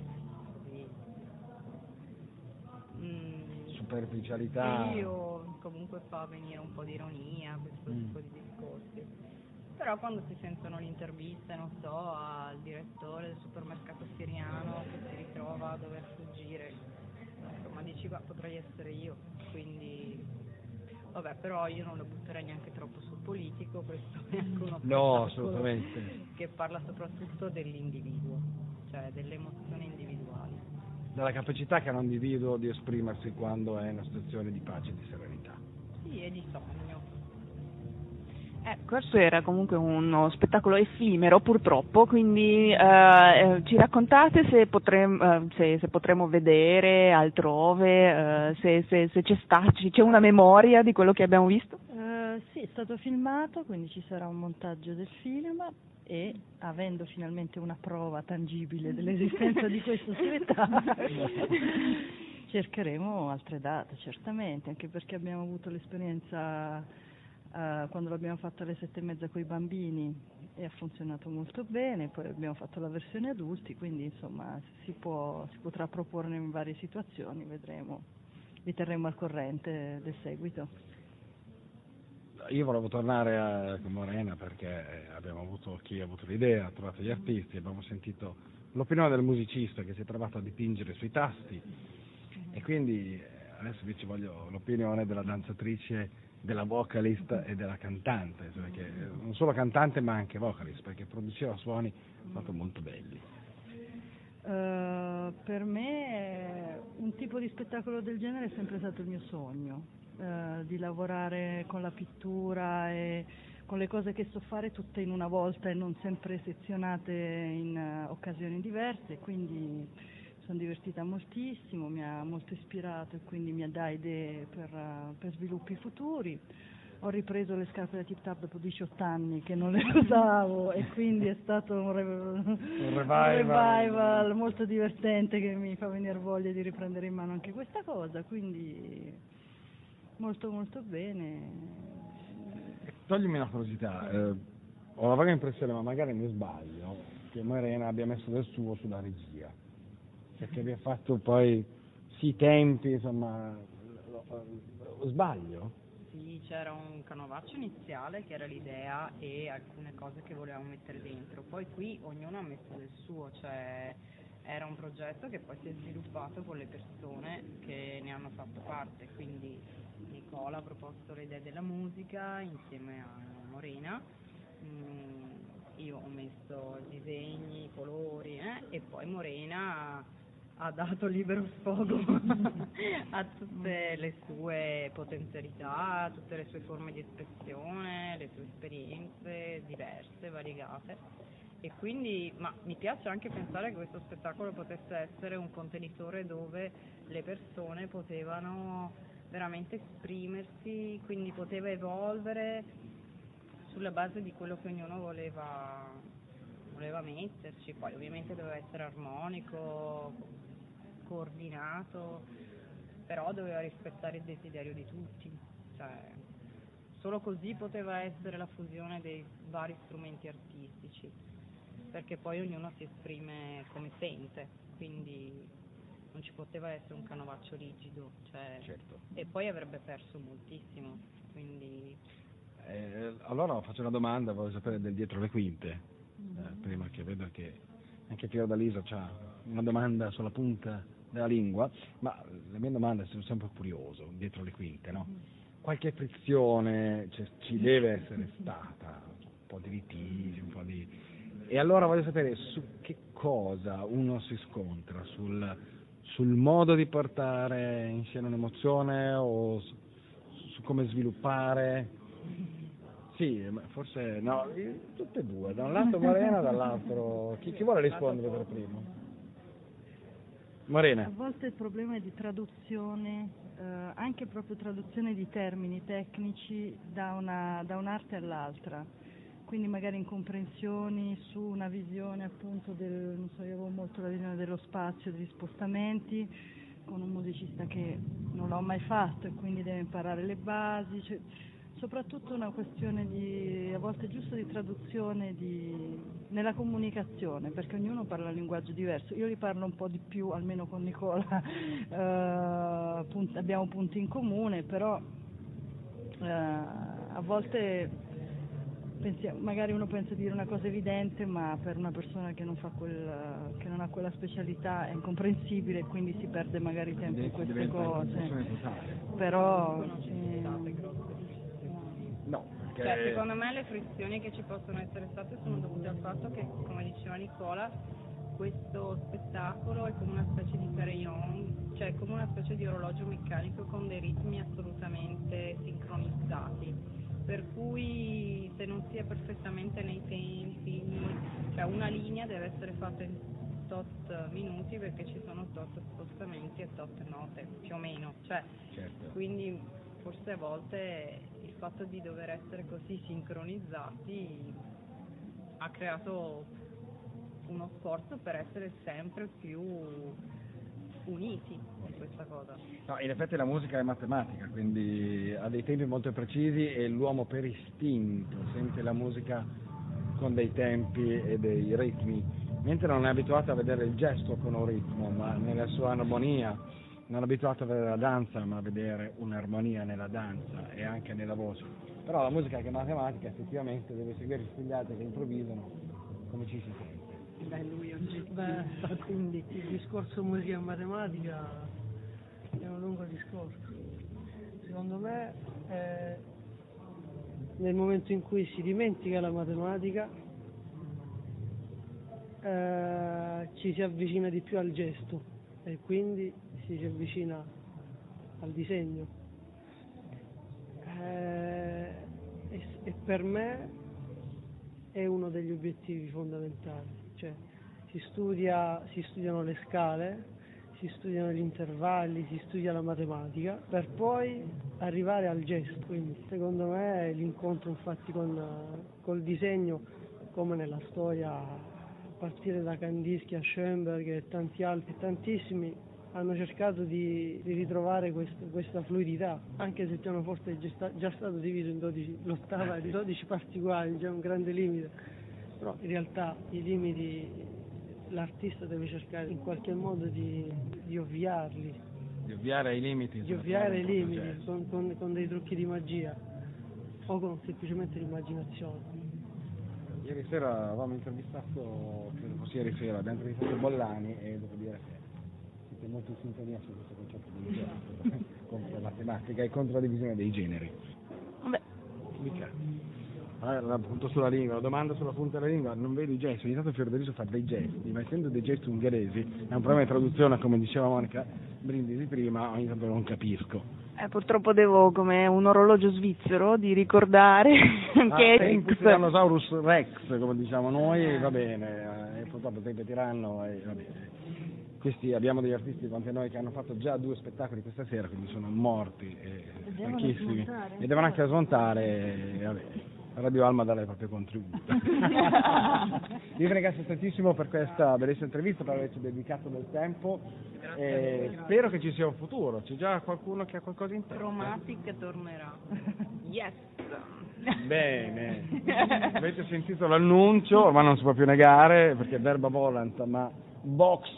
superficialità.
Sì, o comunque fa venire un po' di ironia questo tipo di discorsi. Però quando si sentono le interviste, non so, al direttore del supermercato siriano che si ritrova a dover fuggire, insomma dici potrei essere io, quindi vabbè, però io non lo butterei neanche troppo sul politico, questo è anche uno
no, assolutamente,
che parla soprattutto dell'individuo, cioè delle emozioni individuali,
della capacità che ha un individuo di esprimersi quando è in una situazione di pace e di serenità.
Sì, e di sogno.
Questo era comunque uno spettacolo effimero purtroppo, quindi ci raccontate se potremo vedere altrove, se c'è una memoria di quello che abbiamo visto?
Sì, è stato filmato, quindi ci sarà un montaggio del film e avendo finalmente una prova tangibile dell'esistenza di questo spettacolo cercheremo altre date, certamente, anche perché abbiamo avuto l'esperienza quando l'abbiamo fatta alle 7:30 con i bambini e ha funzionato molto bene, poi abbiamo fatto la versione adulti, quindi insomma si potrà proporre in varie situazioni, vedremo, vi terremo al corrente del seguito.
Io volevo tornare con Morena perché abbiamo avuto chi ha avuto l'idea, ha trovato gli artisti, abbiamo sentito l'opinione del musicista che si è trovato a dipingere sui tasti e quindi adesso invece voglio l'opinione della danzatrice, della vocalist e della cantante, cioè che non solo cantante ma anche vocalist, perché produceva suoni molto molto belli.
Per me un tipo di spettacolo del genere è sempre stato il mio sogno, di lavorare con la pittura e con le cose che so fare tutte in una volta e non sempre sezionate in occasioni diverse, quindi sono divertita moltissimo, mi ha molto ispirato e quindi mi dà idee per sviluppi futuri. Ho ripreso le scarpe da Tip Top dopo 18 anni che non le usavo e quindi è stato un revival molto divertente che mi fa venire voglia di riprendere in mano anche questa cosa, quindi molto molto bene.
Toglimi una curiosità, ho la vaga impressione, ma magari mi sbaglio, che Morena abbia messo del suo sulla regia, perché abbia fatto poi i tempi, insomma, sbaglio?
Sì, c'era un canovaccio iniziale che era l'idea e alcune cose che volevamo mettere dentro, poi qui ognuno ha messo del suo, cioè era un progetto che poi si è sviluppato con le persone che ne hanno fatto parte, quindi Nicola ha proposto l'idea della musica insieme a Morena, io ho messo disegni, colori e poi Morena ha dato libero sfogo a tutte le sue potenzialità, a tutte le sue forme di espressione, le sue esperienze diverse, variegate e quindi mi piace anche pensare che questo spettacolo potesse essere un contenitore dove le persone potevano veramente esprimersi, quindi poteva evolvere sulla base di quello che ognuno voleva metterci, poi ovviamente doveva essere armonico, coordinato, però doveva rispettare il desiderio di tutti, cioè solo così poteva essere la fusione dei vari strumenti artistici, perché poi ognuno si esprime come sente, quindi non ci poteva essere un canovaccio rigido, cioè,
certo.
E poi avrebbe perso moltissimo, quindi...
allora faccio una domanda, voglio sapere del dietro le quinte, prima che vedo che anche Fiordalisa ha una domanda sulla punta della lingua, ma le mie domande sono sempre curioso, dietro le quinte, no? Qualche frizione ci deve essere stata, un po' di litigi, un po' di... E allora voglio sapere su che cosa uno si scontra, sul modo di portare in scena un'emozione o su come sviluppare? Sì, forse no, tutte e due, da un lato Morena, dall'altro... Chi vuole rispondere per primo? Morena.
A volte il problema è di traduzione, anche proprio traduzione di termini tecnici da un'arte all'altra, quindi magari incomprensioni su una visione appunto non so, io avevo molto la visione dello spazio, degli spostamenti, con un musicista che non l'ho mai fatto e quindi deve imparare le basi, cioè, soprattutto una questione a volte giusto di traduzione nella comunicazione, perché ognuno parla un linguaggio diverso. Io li parlo un po' di più, almeno con Nicola, abbiamo punti in comune, però a volte magari uno pensa di dire una cosa evidente, ma per una persona che non ha quella specialità è incomprensibile, quindi si perde magari tempo in queste cose. Però
no, perché...
Cioè, secondo me le frizioni che ci possono essere state sono dovute al fatto che, come diceva Nicola, questo spettacolo è come una specie di carillon, cioè come una specie di orologio meccanico con dei ritmi assolutamente sincronizzati, per cui se non si è perfettamente nei tempi, cioè una linea deve essere fatta in tot minuti perché ci sono tot spostamenti e tot note, più o meno, cioè,
certo.
Quindi forse a volte il fatto di dover essere così sincronizzati ha creato uno sforzo per essere sempre più uniti di questa cosa.
No, in effetti la musica è matematica, quindi ha dei tempi molto precisi e l'uomo per istinto sente la musica con dei tempi e dei ritmi, mentre non è abituato a vedere il gesto con un ritmo, ma nella sua armonia, non è abituato a vedere la danza, ma a vedere un'armonia nella danza e anche nella voce. Però la musica che è matematica effettivamente deve seguire gli altri che improvvisano come ci si sente.
Lui è oggettista, quindi
il discorso musica e matematica è un lungo discorso. Secondo me nel momento in cui si dimentica la matematica ci si avvicina di più al gesto e quindi si avvicina al disegno. E per me è uno degli obiettivi fondamentali. Cioè, si studiano le scale, si studiano gli intervalli, si studia la matematica per poi arrivare al gesto. Quindi secondo me l'incontro infatti col disegno, come nella storia, a partire da Kandinsky a Schoenberg e tanti altri, tantissimi hanno cercato di ritrovare questa fluidità, anche se il pianoforte è già stato diviso in 12, l'ottava di 12 parti uguali, c'è un grande limite, però in realtà i limiti l'artista deve cercare in qualche modo di ovviarli.
Di ovviare i limiti.
Di ovviare i limiti con dei trucchi di magia o con semplicemente l'immaginazione.
Ieri sera avevamo intervistato, credo fosse ieri sera, abbiamo intervistato Bollani e devo dire che siete molto in sintonia su questo concetto di gesto contro la tematica e contro la divisione dei generi.
Vabbè.
Mica. La punto sulla lingua, la domanda sulla punta della lingua, non vedo i gesti, ogni tanto Fiordaliso fa dei gesti, ma essendo dei gesti ungheresi, è un problema di traduzione, come diceva Monica Brindisi prima, ogni tanto non capisco.
Purtroppo devo, come un orologio svizzero, di ricordare che
il Tyrannosaurus Rex, come diciamo noi, va bene, e purtroppo tempi tiranno, e va bene. Questi abbiamo degli artisti quanti noi che hanno fatto già 2 spettacoli questa sera, quindi sono morti e stanchissimi, e devono anche smontare, vabbè. Radio Alma dà il proprio contributo. Vi ringrazio tantissimo per questa bellissima intervista, per averci dedicato del tempo e spero che ci sia un futuro. C'è già qualcuno che ha qualcosa in testa?
Chromatic tornerà. Yes.
Bene, avete sentito l'annuncio, ormai non si può più negare perché verba volant, ma Vox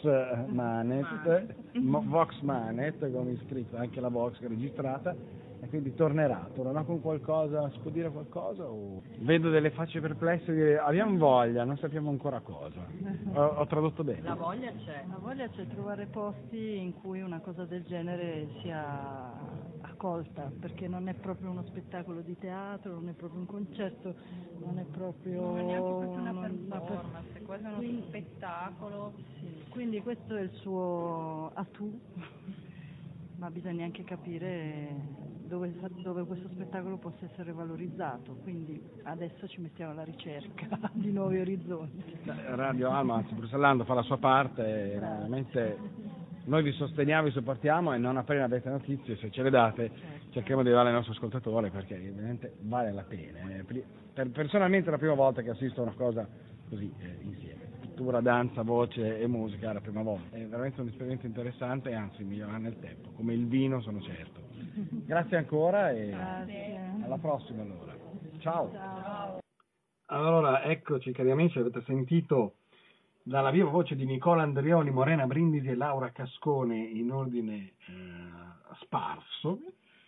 Manet, come iscritto anche la Vox che è registrata. E quindi tornerà con qualcosa, si può dire qualcosa? O... Vedo delle facce perplesse, dire abbiamo voglia, non sappiamo ancora cosa. Ho tradotto bene?
La voglia c'è
trovare posti in cui una cosa del genere sia accolta, perché non è proprio uno spettacolo di teatro, non è proprio un concerto, non è proprio
una performance, è quasi uno spettacolo.
Sì, quindi questo è il suo attu, ma bisogna anche capire dove questo spettacolo possa essere valorizzato, quindi adesso ci mettiamo alla ricerca di nuovi orizzonti.
Radio Alma, anzi Bruxellando, fa la sua parte, veramente noi vi sosteniamo, vi supportiamo e non appena avete notizie, se ce le date, cerchiamo di darle ai nostri ascoltatori perché ovviamente vale la pena. Personalmente è la prima volta che assisto a una cosa così insieme. Pittura, danza, voce e musica è la prima volta. È veramente un'esperienza interessante e anzi migliorerà nel tempo, come il vino sono certo. Grazie ancora e alla prossima allora. Ciao.
Allora, eccoci cari amici, avete sentito dalla viva voce di Nicola Andrioli, Morena Brindisi e Laura Cascone in ordine sparso,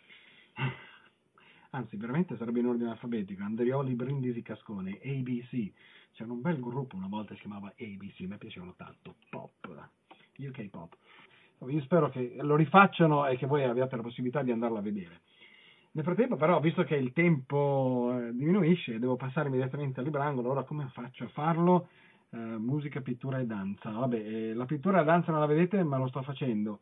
anzi veramente sarebbe in ordine alfabetico, Andrioli, Brindisi, Cascone, ABC. C'era un bel gruppo una volta che si chiamava ABC, mi piacevano tanto, pop, UK pop. Io spero che lo rifacciano e che voi abbiate la possibilità di andarlo a vedere. Nel frattempo però, visto che il tempo diminuisce, devo passare immediatamente al librangolo. Ora come faccio a farlo? Musica, pittura e danza. Vabbè, la pittura e la danza non la vedete, ma lo sto facendo.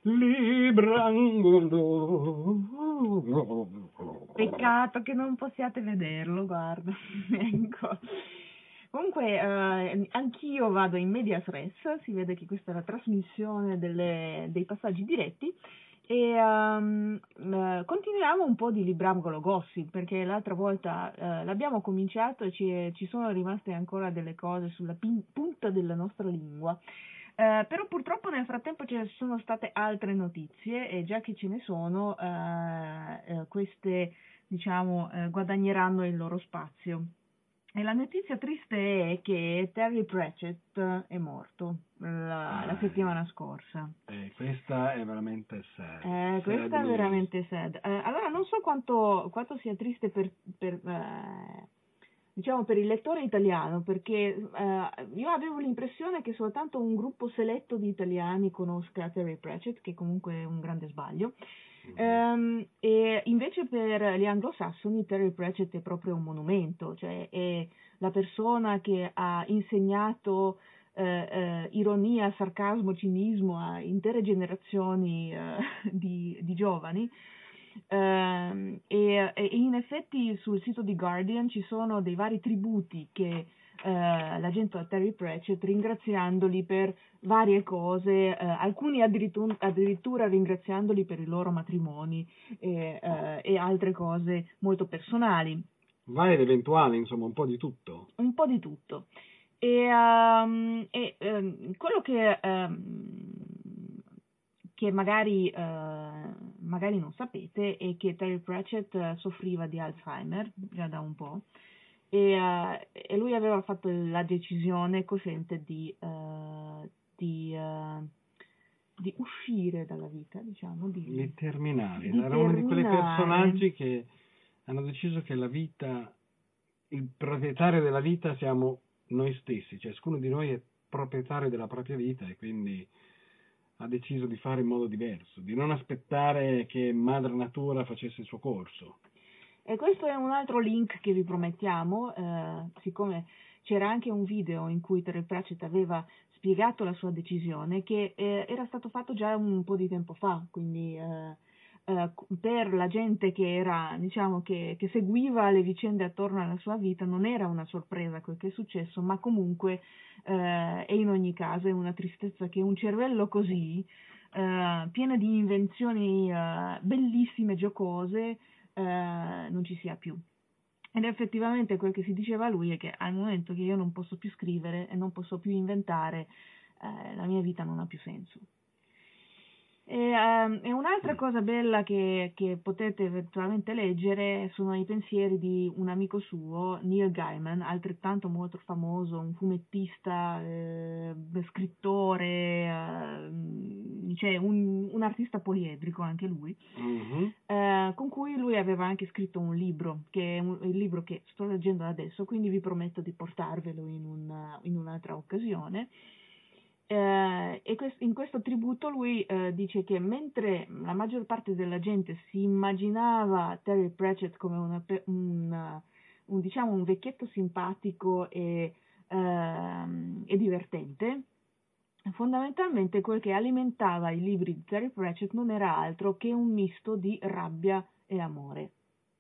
Librangolo.
Peccato che non possiate vederlo, guarda. Ecco. Comunque anch'io vado in medias res, si vede che questa è la trasmissione dei passaggi diretti e continuiamo un po' di librangolo gossip perché l'altra volta l'abbiamo cominciato e ci sono rimaste ancora delle cose sulla punta della nostra lingua. Però purtroppo nel frattempo ci sono state altre notizie e già che ce ne sono, queste diciamo guadagneranno il loro spazio. E la notizia triste è che Terry Pratchett è morto la settimana scorsa.
Questa è veramente sad.
Questa è veramente sad. Allora non so quanto sia triste diciamo per il lettore italiano, perché io avevo l'impressione che soltanto un gruppo seletto di italiani conosca Terry Pratchett, che comunque è un grande sbaglio. E invece per gli anglosassoni Terry Pratchett è proprio un monumento, cioè è la persona che ha insegnato ironia, sarcasmo, cinismo a intere generazioni di giovani. E in effetti sul sito di Guardian ci sono dei vari tributi che la gente a Terry Pratchett, ringraziandoli per varie cose, alcuni addirittura ringraziandoli per i loro matrimoni e altre cose molto personali.
Vari ed eventuali, insomma, un po' di tutto.
Un po' di tutto. E quello che magari non sapete è che Terry Pratchett soffriva di Alzheimer già da un po'. E lui aveva fatto la decisione cosciente di uscire dalla vita, diciamo,
di terminare. Era uno di quei personaggi che hanno deciso che la vita, il proprietario della vita siamo noi stessi, ciascuno di noi è proprietario della propria vita e quindi ha deciso di fare in modo diverso, di non aspettare che Madre Natura facesse il suo corso.
E questo è un altro link che vi promettiamo, siccome c'era anche un video in cui Terry Pratchett aveva spiegato la sua decisione, che era stato fatto già un po' di tempo fa, quindi per la gente che era, diciamo, che seguiva le vicende attorno alla sua vita non era una sorpresa quel che è successo, ma comunque e in ogni caso è una tristezza che un cervello così, pieno di invenzioni bellissime, giocose, non ci sia più. Ed effettivamente quel che si diceva lui è che al momento che io non posso più scrivere e non posso più inventare, la mia vita non ha più senso. E un'altra cosa bella che potete eventualmente leggere sono i pensieri di un amico suo, Neil Gaiman, altrettanto molto famoso, un fumettista, scrittore, cioè un artista poliedrico anche lui, con cui lui aveva anche scritto un libro, che è il libro che sto leggendo adesso, quindi vi prometto di portarvelo in un'altra occasione. E in questo tributo lui dice che mentre la maggior parte della gente si immaginava Terry Pratchett come diciamo un vecchietto simpatico e divertente, fondamentalmente quel che alimentava i libri di Terry Pratchett non era altro che un misto di rabbia e amore.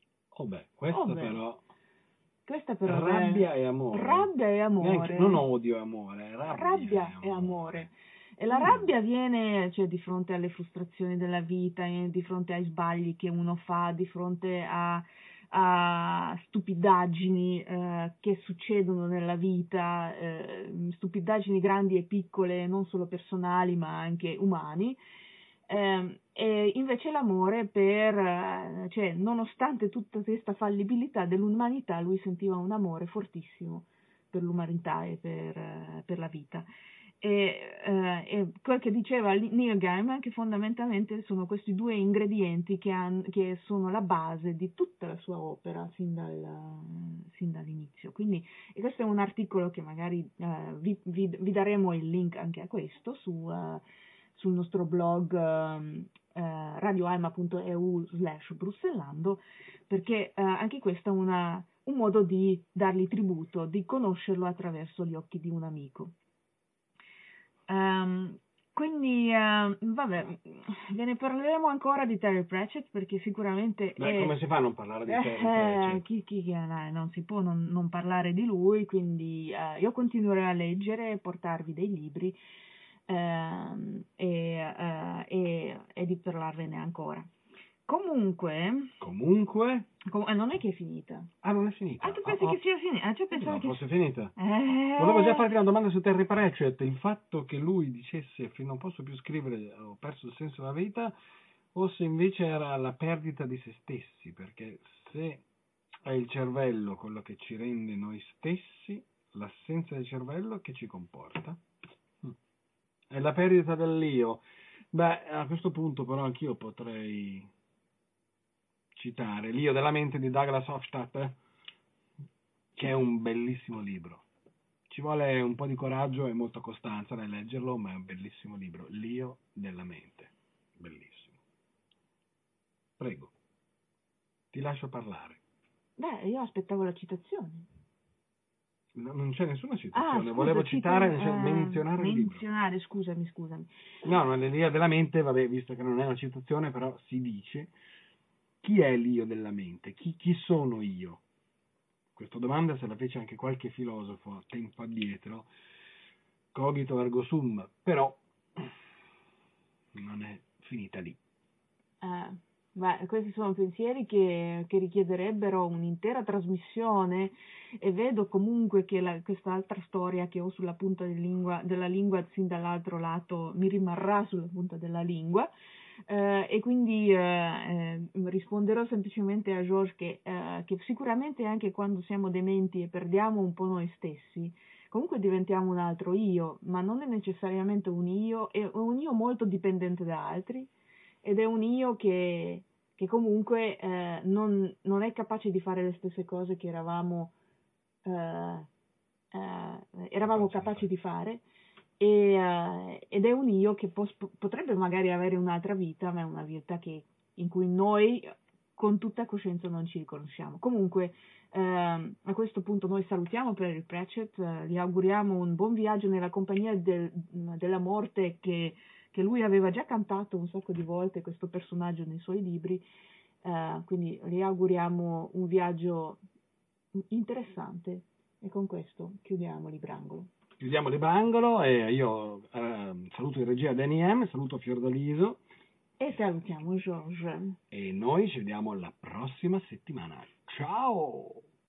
Questa però
rabbia e amore.
Rabbia e amore.
Neanche, non odio e amore, rabbia
e amore. E la rabbia viene, cioè, di fronte alle frustrazioni della vita, di fronte ai sbagli che uno fa, di fronte a stupidaggini che succedono nella vita, stupidaggini grandi e piccole, non solo personali ma anche umani. E invece l'amore cioè, nonostante tutta questa fallibilità dell'umanità, lui sentiva un amore fortissimo per l'umanità e per la vita. E quel che diceva Neil Gaiman, che fondamentalmente sono questi due ingredienti che sono la base di tutta la sua opera sin dall'inizio. Quindi, e questo è un articolo che magari vi daremo il link anche a questo sul nostro blog radioalma.eu/brussellando, perché anche questo è un modo di dargli tributo, di conoscerlo attraverso gli occhi di un amico. Quindi vabbè, ve ne parleremo ancora di Terry Pratchett, perché sicuramente
come si fa a non parlare di Terry Pratchett?
Non si può non parlare di lui, quindi io continuerò a leggere e portarvi dei libri e di parlarvene ancora.
Comunque, non è che è finita.
Ah, non è finita?
Tu pensi che sia finita? Cioè, pensavo
no,
che
fosse finita. Volevo già farti una domanda su Terry Pratchett. Il fatto che lui dicesse non posso più scrivere, ho perso il senso della vita, o se invece era la perdita di se stessi, perché se è il cervello quello che ci rende noi stessi, l'assenza del cervello che ci comporta. È la perdita dell'io. Beh, a questo punto però anch'io potrei citare L'io della mente di Douglas Hofstadter, che è un bellissimo libro. Ci vuole un po' di coraggio e molta costanza nel leggerlo, ma è un bellissimo libro. L'io della mente. Bellissimo. Prego, ti lascio parlare.
Beh, io aspettavo la citazione.
No, non c'è nessuna citazione, volevo citare, menzionare il libro.
Scusami.
No, l'io della mente, vabbè, visto che non è una citazione, però si dice: chi è l'io della mente? Chi sono io? Questa domanda se la fece anche qualche filosofo tempo addietro, cogito ergo sum, però non è finita lì.
Questi sono pensieri che richiederebbero un'intera trasmissione, e vedo comunque che questa altra storia che ho sulla punta della lingua sin dall'altro lato mi rimarrà sulla punta della lingua, e quindi risponderò semplicemente a Georges che sicuramente anche quando siamo dementi e perdiamo un po' noi stessi, comunque diventiamo un altro io, ma non è necessariamente un io, è un io molto dipendente da altri, ed è un io che comunque non è capace di fare le stesse cose che eravamo capaci di fare, ed è un io che potrebbe magari avere un'altra vita, ma è una vita in cui noi con tutta coscienza non ci riconosciamo. Comunque a questo punto noi salutiamo Terry Pratchett, gli auguriamo un buon viaggio nella compagnia della morte che lui aveva già cantato un sacco di volte, questo personaggio nei suoi libri, quindi gli auguriamo un viaggio interessante, e con questo chiudiamo Librangolo.
E io saluto in regia Danny M, saluto Fiordaliso
e salutiamo Georges.
E noi ci vediamo la prossima settimana. Ciao!